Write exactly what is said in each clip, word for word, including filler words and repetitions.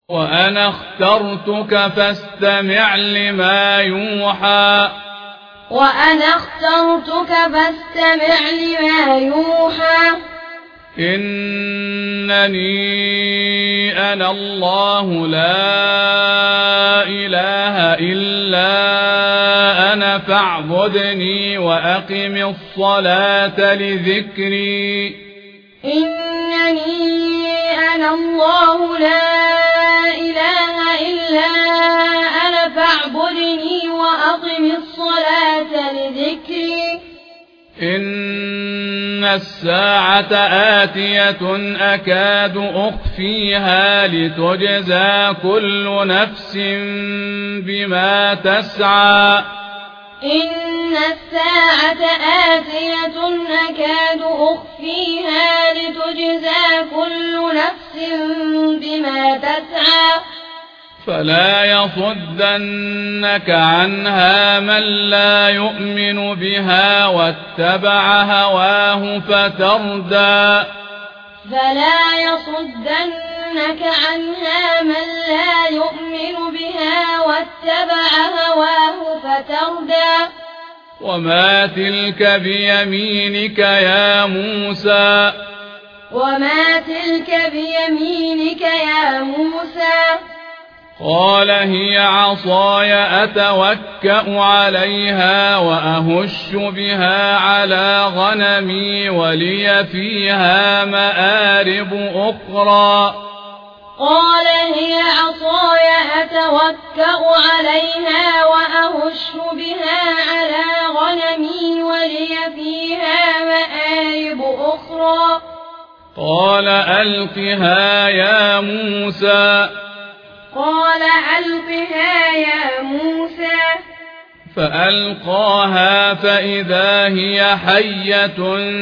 وأنا اخترتك فاستمع لما يوحى وأنا اخترتك فاستمع لما يوحى إنني أنا الله لا إله إلا أنا فاعبدني وأقم الصلاة لذكري إنني أنا الله لا إله إلا أنا فاعبدني وأقم الصلاة لذكري إن الساعة آتية أكاد أخفيها لتجزى كل نفس بما تسعى إن الساعة آتية أكاد أخفيها لتجزى كل نفس بما تسعى فلا يصدنك عنها من لا يؤمن بها واتبع هواه فتردى فلا يصدنك عنها من لا يؤمن بها واتبع هواه فتردى وما تلك بيمينك يا موسى وما تلك بيمينك يا موسى قال هي عصاي أتوكأ عليها وأهش بها على غنمي ولي فيها مآرب أخرى قال هي عصاي أتوكأ عليها وأهش بها على غنمي ولي فيها مآرب أخرى قال ألقها يا موسى قال ألقها يا موسى فألقاها فإذا هي حية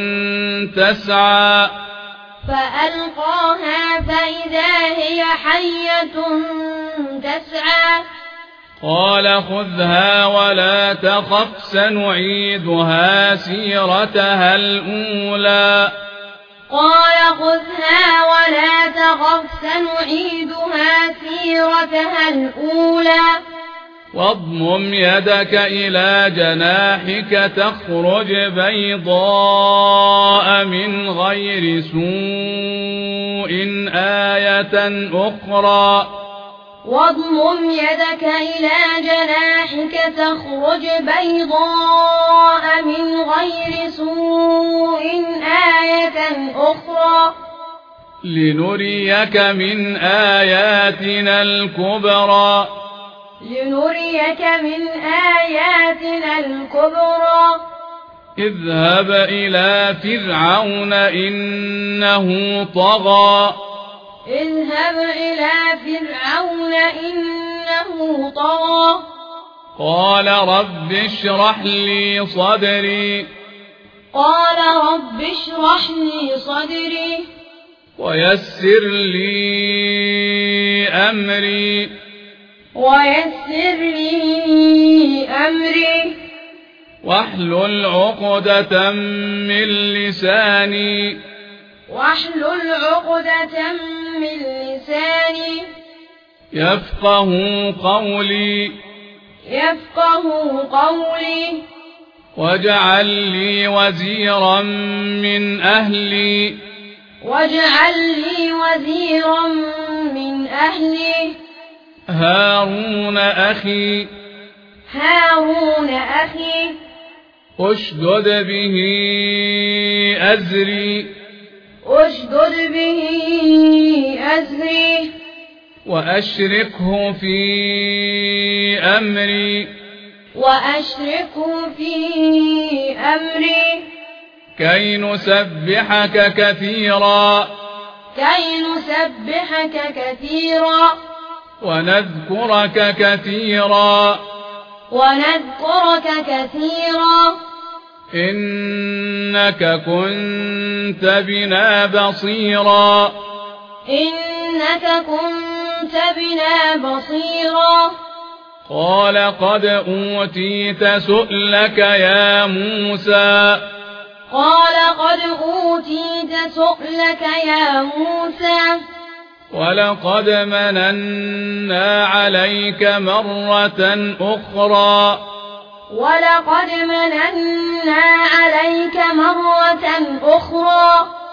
تسعى فألقاها فإذا هي حية تسعى قال خذها ولا تخف سنعيدها سيرتها الأولى قال خذها ولا تخف سنعيدها سيرتها الأولى واضمم يدك إلى جناحك تخرج بيضاء من غير سوء آية أخرى واضمم يدك إلى جناحك تخرج بيضاء من غير سوء آية أخرى لنريك من آياتنا الكبرى لنريك من آياتنا الكبرى اذهب إلى فرعون إنه طغى اذهب إلى فرعون إنه طغى قال رب اشرح لي صدري قال رب اشرح لي صدري ويسر لي أمري ويسر لي أمري واحلل عقدة من لساني واحلل عقدة من لساني يفقه قولي يفقه قولي واجعل لي وزيرا من أهلي واجعل لي وزيرا من أهلي هارون أخي هارون أخي اشدد به أزري اشدد به أزري وأشركه في أمري وأشركه في أمري كي نسبحك كثيرا كي نسبحك كثيرا ونذكرك كثيرا ونذكرك كثيرا إنك كنت بنا بصيرا إنك كنت بنا بصيرا قال قد أوتيت سؤلك يا موسى قال قد أوتيت سؤلك يا موسى ولقد مننا عليك مرة أخرى ولقد مننا عليك مرة أخرى